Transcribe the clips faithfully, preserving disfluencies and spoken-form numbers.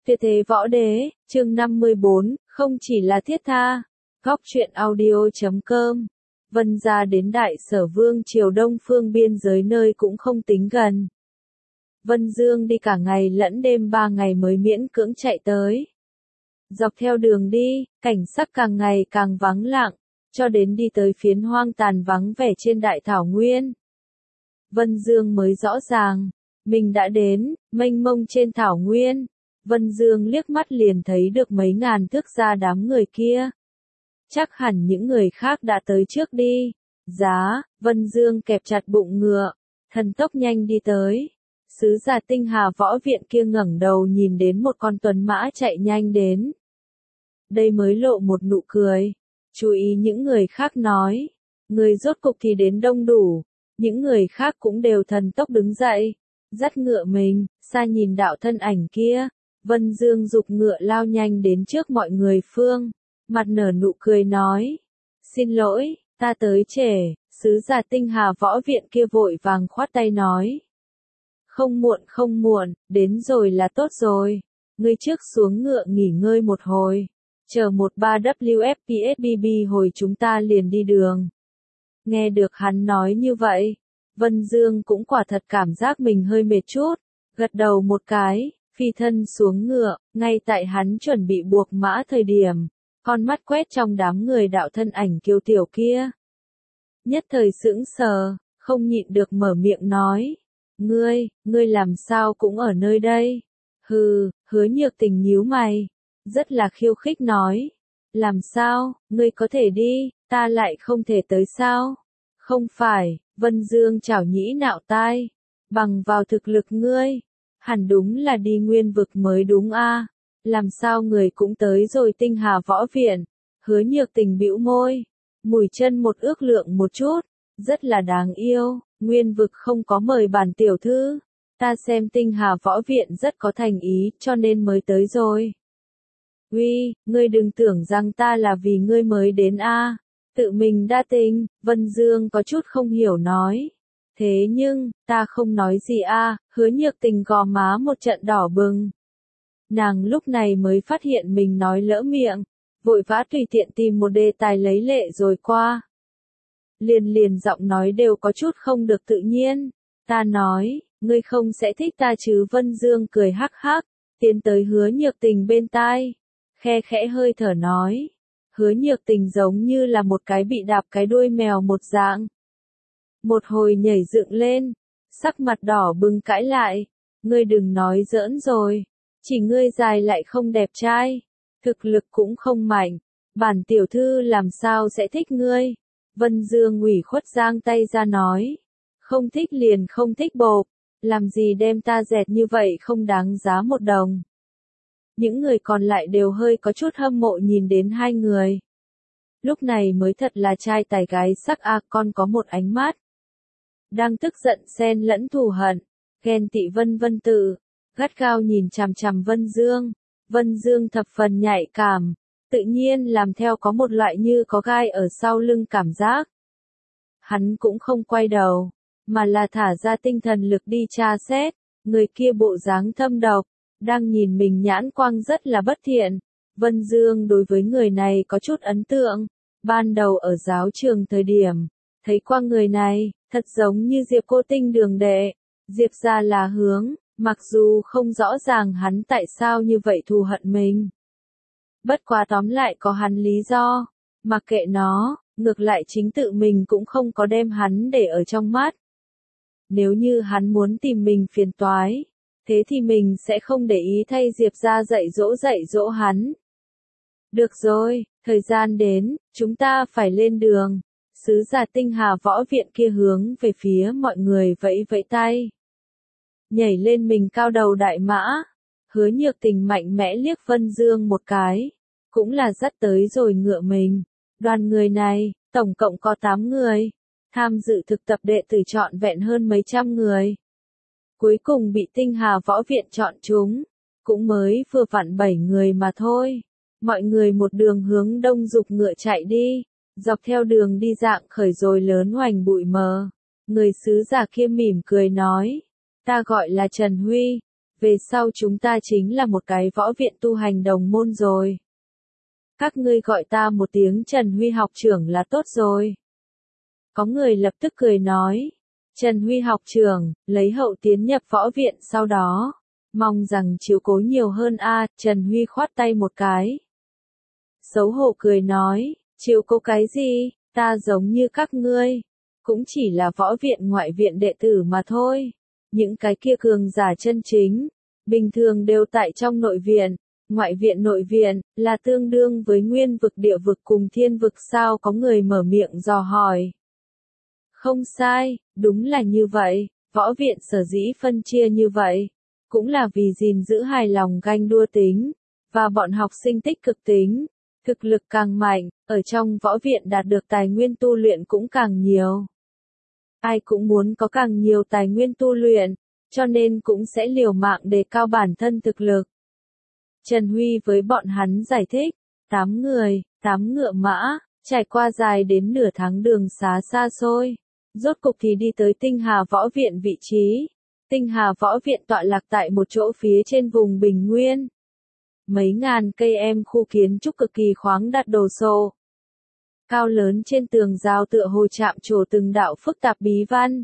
Tuyệt thế võ đế, chương năm mươi bốn, không chỉ là thiết tha. Góc truyện audio chấm com. Vân gia đến Đại Sở Vương triều Đông Phương biên giới nơi cũng không tính gần. Vân Dương đi cả ngày lẫn đêm ba ngày mới miễn cưỡng chạy tới. Dọc theo đường đi, cảnh sắc càng ngày càng vắng lặng, cho đến đi tới phiến hoang tàn vắng vẻ trên đại thảo nguyên. Vân Dương mới rõ ràng, mình đã đến, mênh mông trên thảo nguyên. Vân Dương liếc mắt liền thấy được mấy ngàn thước ra đám người kia. Chắc hẳn những người khác đã tới trước đi. Giá, Vân Dương kẹp chặt bụng ngựa, thần tốc nhanh đi tới. Sứ giả Tinh Hà võ viện kia ngẩng đầu nhìn đến một con tuấn mã chạy nhanh đến. Đây mới lộ một nụ cười. Chú ý những người khác nói. Người rốt cục thì đến đông đủ. Những người khác cũng đều thần tốc đứng dậy. Dắt ngựa mình, xa nhìn đạo thân ảnh kia. Vân Dương giục ngựa lao nhanh đến trước mọi người phương. Mặt nở nụ cười nói. Xin lỗi, ta tới trễ. Sứ giả Tinh Hà võ viện kia vội vàng khoát tay nói. Không muộn không muộn, đến rồi là tốt rồi. Ngươi trước xuống ngựa nghỉ ngơi một hồi. Chờ một ba W F P S B B hồi chúng ta liền đi đường. Nghe được hắn nói như vậy, Vân Dương cũng quả thật cảm giác mình hơi mệt chút. Gật đầu một cái, phi thân xuống ngựa, ngay tại hắn chuẩn bị buộc mã thời điểm. Con mắt quét trong đám người đạo thân ảnh kiêu tiểu kia. Nhất thời sững sờ, không nhịn được mở miệng nói. Ngươi, ngươi làm sao cũng ở nơi đây? Hừ, Hứa Nhược Tình nhíu mày. Rất là khiêu khích nói. Làm sao, ngươi có thể đi, ta lại không thể tới sao? Không phải, Vân Dương chảo nhĩ nạo tai. Bằng vào thực lực ngươi, hẳn đúng là đi nguyên vực mới đúng a. Làm sao người cũng tới rồi Tinh Hà võ viện? Hứa Nhược Tình bĩu môi, mùi chân một ước lượng một chút, rất là đáng yêu. Nguyên vực không có mời bản tiểu thư, ta xem Tinh Hà võ viện rất có thành ý, cho nên mới tới rồi. Uy, ngươi đừng tưởng rằng ta là vì ngươi mới đến a. Tự mình đa tình. Vân Dương có chút không hiểu nói. Thế nhưng, ta không nói gì a. Hứa Nhược Tình gò má một trận đỏ bừng. Nàng lúc này mới phát hiện mình nói lỡ miệng, vội vã tùy tiện tìm một đề tài lấy lệ rồi qua. Liền liền giọng nói đều có chút không được tự nhiên. Ta nói, ngươi không sẽ thích ta chứ? Vân Dương cười hắc hắc, tiến tới Hứa Nhược Tình bên tai, khe khẽ hơi thở nói. Hứa Nhược Tình giống như là một cái bị đạp cái đuôi mèo một dạng. Một hồi nhảy dựng lên, sắc mặt đỏ bừng cãi lại. Ngươi đừng nói giỡn rồi, chỉ ngươi dài lại không đẹp trai, thực lực cũng không mạnh, bản tiểu thư làm sao sẽ thích ngươi? Vân Dương ủy khuất giang tay ra nói. Không thích liền không thích bộp, làm gì đem ta dẹt như vậy không đáng giá một đồng. Những người còn lại đều hơi có chút hâm mộ nhìn đến hai người. Lúc này mới thật là trai tài gái sắc a. Con có một ánh mắt đang tức giận xen lẫn thù hận, ghen tị vân vân tự, gắt gao nhìn chằm chằm Vân Dương. Vân Dương thập phần nhạy cảm, tự nhiên làm theo có một loại như có gai ở sau lưng cảm giác. Hắn cũng không quay đầu, mà là thả ra tinh thần lực đi tra xét. Người kia bộ dáng thâm độc, đang nhìn mình nhãn quang rất là bất thiện. Vân Dương đối với người này có chút ấn tượng. Ban đầu ở giáo trường thời điểm, thấy qua người này, thật giống như Diệp cô tinh đường đệ. Diệp gia là hướng, mặc dù không rõ ràng hắn tại sao như vậy thù hận mình. Bất quá tóm lại có hắn lý do. Mặc kệ nó, ngược lại chính tự mình cũng không có đem hắn để ở trong mắt. Nếu như hắn muốn tìm mình phiền toái, thế thì mình sẽ không để ý thay Diệp ra dạy dỗ dạy dỗ hắn. Được rồi, thời gian đến, chúng ta phải lên đường. Sứ giả Tinh Hà võ viện kia hướng về phía mọi người vẫy vẫy tay. Nhảy lên mình cao đầu đại mã. Hứa Nhược Tình mạnh mẽ liếc Vân Dương một cái. Cũng là dắt tới rồi ngựa mình. Đoàn người này, tổng cộng có tám người. Tham dự thực tập đệ tử trọn vẹn hơn mấy trăm người. Cuối cùng bị Tinh Hà võ viện chọn chúng. Cũng mới vừa vặn bảy người mà thôi. Mọi người một đường hướng đông dục ngựa chạy đi. Dọc theo đường đi dạng khởi rồi lớn hoành bụi mờ. Người sứ giả kia mỉm cười nói. Ta gọi là Trần Huy. về sau chúng ta chính là một cái võ viện tu hành đồng môn rồi. Các ngươi gọi ta một tiếng Trần Huy học trưởng là tốt rồi. Có người lập tức cười nói, Trần Huy học trưởng, lấy hậu tiến nhập võ viện sau đó. Mong rằng chiếu cố nhiều hơn a. Trần Huy khoát tay một cái. Xấu hổ cười nói, chiếu cố cái gì, ta giống như các ngươi. Cũng chỉ là võ viện ngoại viện đệ tử mà thôi. Những cái kia cường giả chân chính, bình thường đều tại trong nội viện. Ngoại viện nội viện, là tương đương với nguyên vực địa vực cùng thiên vực sao, có người mở miệng dò hỏi. Không sai, đúng là như vậy, võ viện sở dĩ phân chia như vậy. Cũng là vì gìn giữ hài lòng ganh đua tính, và bọn học sinh tích cực tính, thực lực càng mạnh, ở trong võ viện đạt được tài nguyên tu luyện cũng càng nhiều. Ai cũng muốn có càng nhiều tài nguyên tu luyện, cho nên cũng sẽ liều mạng đề cao bản thân thực lực. Trần Huy với bọn hắn giải thích, tám người, tám ngựa mã, trải qua dài đến nửa tháng đường xá xa xôi, rốt cục thì đi tới Tinh Hà Võ Viện vị trí. Tinh Hà Võ Viện tọa lạc tại một chỗ phía trên vùng Bình Nguyên. Mấy ngàn cây em khu kiến trúc cực kỳ khoáng đạt đồ sộ. Cao lớn trên tường rào tựa hồ chạm trổ từng đạo phức tạp bí văn.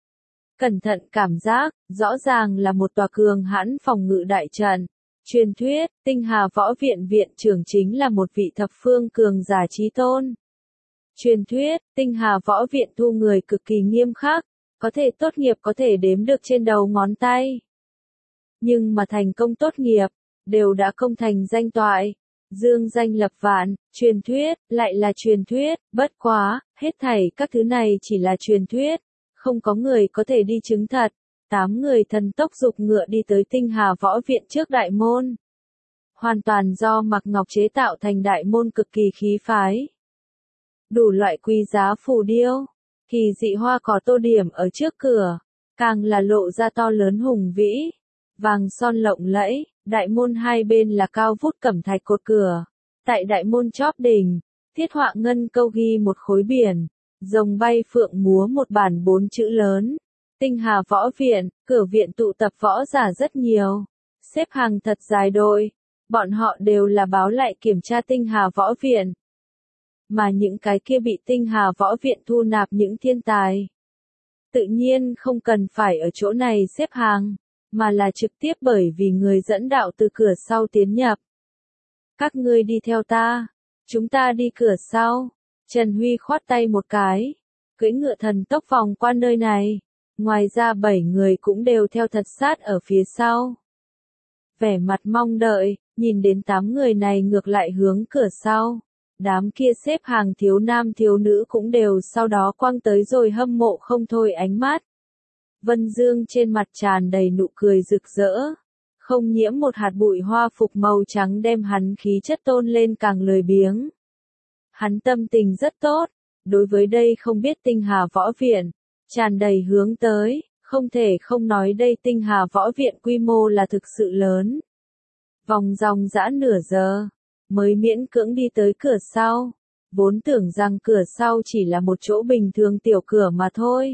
Cẩn thận cảm giác, rõ ràng là một tòa cường hãn phòng ngự đại trận. Truyền thuyết, Tinh Hà Võ Viện viện trưởng chính là một vị thập phương cường giả chí tôn. Truyền thuyết, Tinh Hà Võ Viện thu người cực kỳ nghiêm khắc, có thể tốt nghiệp có thể đếm được trên đầu ngón tay. Nhưng mà thành công tốt nghiệp, đều đã công thành danh toại, dương danh lập vạn, truyền thuyết, lại là truyền thuyết, bất quá, hết thảy các thứ này chỉ là truyền thuyết, không có người có thể đi chứng thật. Tám người thần tốc dục ngựa đi tới Tinh Hà Võ Viện trước đại môn. Hoàn toàn do Mạc Ngọc chế tạo thành đại môn cực kỳ khí phái. Đủ loại quý giá phù điêu, kỳ dị hoa cỏ tô điểm ở trước cửa, càng là lộ ra to lớn hùng vĩ, vàng son lộng lẫy, đại môn hai bên là cao vút cẩm thạch cột cửa. Tại đại môn chóp đỉnh, thiết họa ngân câu ghi một khối biển, rồng bay phượng múa một bản bốn chữ lớn. Tinh Hà Võ Viện, cửa viện tụ tập võ giả rất nhiều, xếp hàng thật dài đội, bọn họ đều là báo lại kiểm tra Tinh Hà Võ Viện. Mà những cái kia bị Tinh Hà Võ Viện thu nạp những thiên tài, tự nhiên không cần phải ở chỗ này xếp hàng, mà là trực tiếp bởi vì người dẫn đạo từ cửa sau tiến nhập. Các ngươi đi theo ta, chúng ta đi cửa sau. Trần Huy khoát tay một cái, cưỡi ngựa thần tốc vòng qua nơi này. Ngoài ra bảy người cũng đều theo thật sát ở phía sau. Vẻ mặt mong đợi, nhìn đến tám người này ngược lại hướng cửa sau. Đám kia xếp hàng thiếu nam thiếu nữ cũng đều sau đó quăng tới rồi hâm mộ không thôi ánh mắt. Vân Dương trên mặt tràn đầy nụ cười rực rỡ. Không nhiễm một hạt bụi hoa phục màu trắng đem hắn khí chất tôn lên càng lười biếng. Hắn tâm tình rất tốt, đối với đây không biết Tinh Hà Võ Viện. Tràn đầy hướng tới, không thể không nói đây Tinh Hà Võ Viện quy mô là thực sự lớn. Vòng dòng dã nửa giờ, mới miễn cưỡng đi tới cửa sau, vốn tưởng rằng cửa sau chỉ là một chỗ bình thường tiểu cửa mà thôi.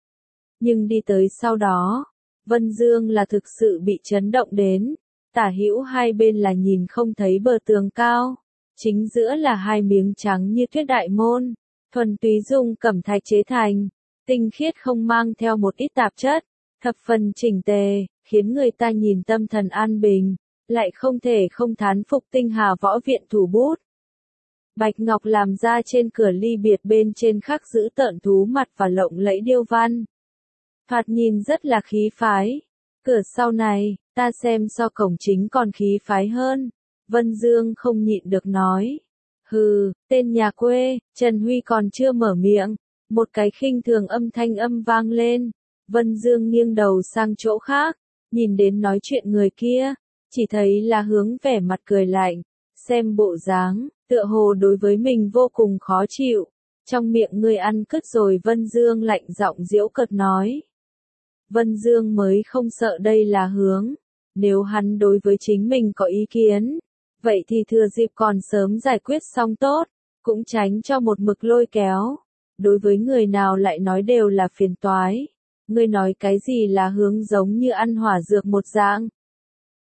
Nhưng đi tới sau đó, Vân Dương là thực sự bị chấn động đến, tả hữu hai bên là nhìn không thấy bờ tường cao, chính giữa là hai miếng trắng như tuyết đại môn, thuần túy dùng cẩm thạch chế thành. Tinh khiết không mang theo một ít tạp chất, thập phần chỉnh tề, khiến người ta nhìn tâm thần an bình, lại không thể không thán phục Tinh Hà Võ Viện thủ bút. Bạch ngọc làm ra trên cửa ly biệt bên trên khắc giữ tợn thú mặt và lộng lẫy điêu văn. Thoạt nhìn rất là khí phái. Cửa sau này, ta xem so cổng chính còn khí phái hơn. Vân Dương không nhịn được nói. Hừ, tên nhà quê, Trần Huy còn chưa mở miệng. Một cái khinh thường âm thanh âm vang lên, Vân Dương nghiêng đầu sang chỗ khác, nhìn đến nói chuyện người kia, chỉ thấy là hướng vẻ mặt cười lạnh, xem bộ dáng, tựa hồ đối với mình vô cùng khó chịu, trong miệng ngươi ăn cứt rồi. Vân Dương lạnh giọng giễu cợt nói. Vân Dương mới không sợ đây là hướng, nếu hắn đối với chính mình có ý kiến, vậy thì thừa dịp còn sớm giải quyết xong tốt, cũng tránh cho một mực lôi kéo. Đối với người nào lại nói đều là phiền toái. Ngươi nói cái gì là hướng giống như ăn hỏa dược một dạng,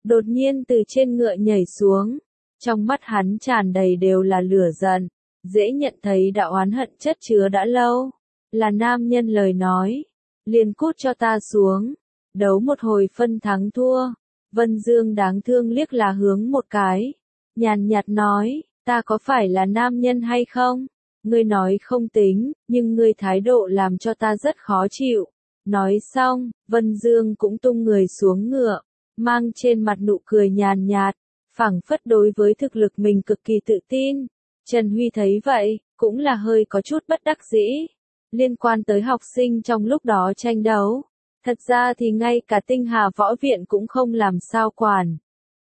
đột nhiên từ trên ngựa nhảy xuống. Trong mắt hắn tràn đầy đều là lửa giận, dễ nhận thấy đã oán hận chất chứa đã lâu. Là nam nhân lời nói, liền cút cho ta xuống, đấu một hồi phân thắng thua. Vân Dương đáng thương liếc là hướng một cái, nhàn nhạt nói, ta có phải là nam nhân hay không? Ngươi nói không tính, nhưng ngươi thái độ làm cho ta rất khó chịu. Nói xong, Vân Dương cũng tung người xuống ngựa, mang trên mặt nụ cười nhàn nhạt, phảng phất đối với thực lực mình cực kỳ tự tin. Trần Huy thấy vậy, cũng là hơi có chút bất đắc dĩ. Liên quan tới học sinh trong lúc đó tranh đấu, thật ra thì ngay cả Tinh Hà Võ Viện cũng không làm sao quản.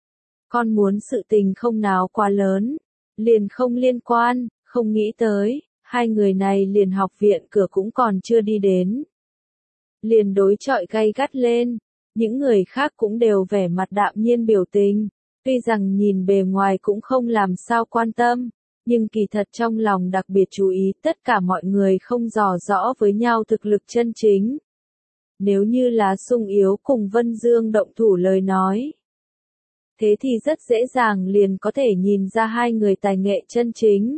Con muốn sự tình không nào quá lớn, liền không liên quan, không nghĩ tới, hai người này liền học viện cửa cũng còn chưa đi đến. Liền đối chọi gay gắt lên, những người khác cũng đều vẻ mặt đạm nhiên biểu tình, tuy rằng nhìn bề ngoài cũng không làm sao quan tâm, nhưng kỳ thật trong lòng đặc biệt chú ý tất cả mọi người không dò rõ với nhau thực lực chân chính. Nếu như là Sung Yếu cùng Vân Dương động thủ lời nói, thế thì rất dễ dàng liền có thể nhìn ra hai người tài nghệ chân chính.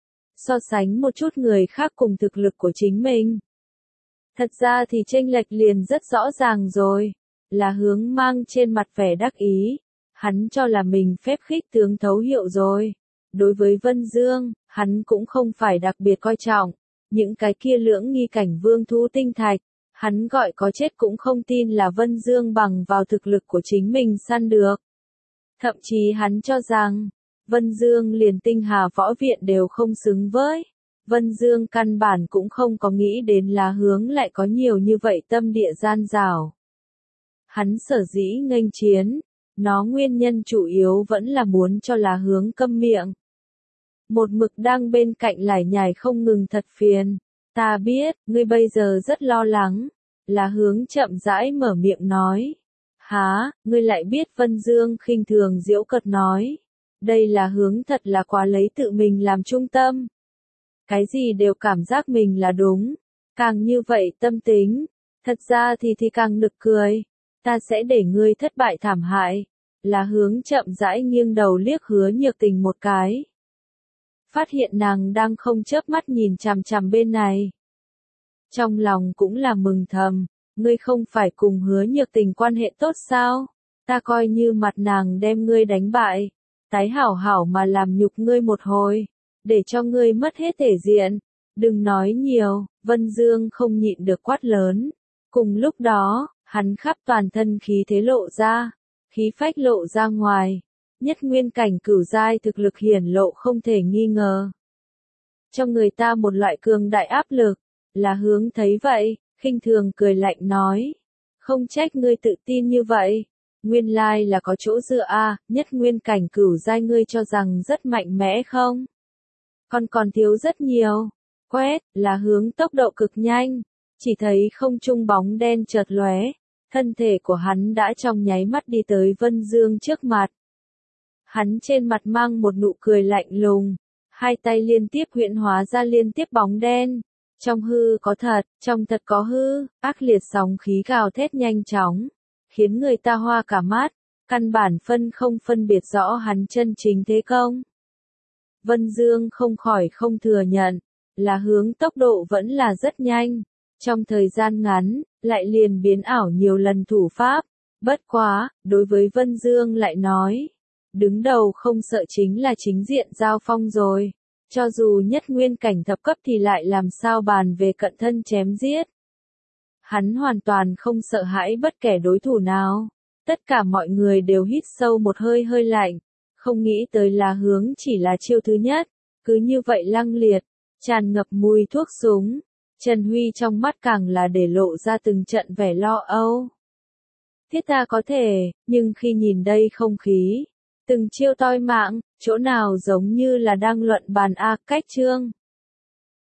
So sánh một chút người khác cùng thực lực của chính mình. Thật ra thì chênh lệch liền rất rõ ràng rồi, là Hướng mang trên mặt vẻ đắc ý, hắn cho là mình phép khích tướng thấu hiệu rồi. Đối với Vân Dương, hắn cũng không phải đặc biệt coi trọng, những cái kia lưỡng nghi cảnh vương thú tinh thạch, hắn gọi có chết cũng không tin là Vân Dương bằng vào thực lực của chính mình săn được. Thậm chí hắn cho rằng, Vân Dương liền Tinh Hà Võ Viện đều không xứng với. Vân Dương căn bản cũng không có nghĩ đến là Hướng lại có nhiều như vậy tâm địa gian dảo. Hắn sở dĩ nghênh chiến, nó nguyên nhân chủ yếu vẫn là muốn cho là Hướng câm miệng. Một mực đang bên cạnh lải nhải không ngừng thật phiền. Ta biết, ngươi bây giờ rất lo lắng. Là Hướng chậm rãi mở miệng nói. Há, ngươi lại biết Vân Dương khinh thường giễu cợt nói. Đây là Hướng thật là quá lấy tự mình làm trung tâm. Cái gì đều cảm giác mình là đúng. Càng như vậy tâm tính. Thật ra thì thì càng nực cười. Ta sẽ để ngươi thất bại thảm hại. Là Hướng chậm rãi nghiêng đầu liếc Hứa Nhược Tình một cái. Phát hiện nàng đang không chớp mắt nhìn chằm chằm bên này. Trong lòng cũng là mừng thầm, ngươi không phải cùng Hứa Nhược Tình quan hệ tốt sao? Ta coi như mặt nàng đem ngươi đánh bại, tái hảo hảo mà làm nhục ngươi một hồi, để cho ngươi mất hết thể diện. Đừng nói nhiều, Vân Dương không nhịn được quát lớn. Cùng lúc đó, hắn khắp toàn thân khí thế lộ ra, khí phách lộ ra ngoài. Nhất nguyên cảnh cửu giai thực lực hiển lộ không thể nghi ngờ. Cho người ta một loại cường đại áp lực, là Hướng thấy vậy, khinh thường cười lạnh nói. Không trách ngươi tự tin như vậy, nguyên lai là có chỗ dựa a, nhất nguyên cảnh cửu giai ngươi cho rằng rất mạnh mẽ không? Còn còn thiếu rất nhiều. Quét, là Hướng tốc độ cực nhanh, chỉ thấy không trung bóng đen chợt lóe, thân thể của hắn đã trong nháy mắt đi tới Vân Dương trước mặt. Hắn trên mặt mang một nụ cười lạnh lùng, hai tay liên tiếp huyễn hóa ra liên tiếp bóng đen. Trong hư có thật, trong thật có hư, ác liệt sóng khí gào thét nhanh chóng, khiến người ta hoa cả mắt, căn bản phân không phân biệt rõ hắn chân chính thế công. Vân Dương không khỏi không thừa nhận, là Hướng tốc độ vẫn là rất nhanh, trong thời gian ngắn, lại liền biến ảo nhiều lần thủ pháp. Bất quá, đối với Vân Dương lại nói, đứng đầu không sợ chính là chính diện giao phong rồi. Cho dù nhất nguyên cảnh thập cấp thì lại làm sao bàn về cận thân chém giết. Hắn hoàn toàn không sợ hãi bất kể đối thủ nào. Tất cả mọi người đều hít sâu một hơi hơi lạnh. Không nghĩ tới là Hướng chỉ là chiêu thứ nhất. Cứ như vậy lăng liệt, tràn ngập mùi thuốc súng. Trần Huy trong mắt càng là để lộ ra từng trận vẻ lo âu. Thiết ta có thể, nhưng khi nhìn đây không khí, từng chiêu toi mạng, chỗ nào giống như là đang luận bàn a cách chương.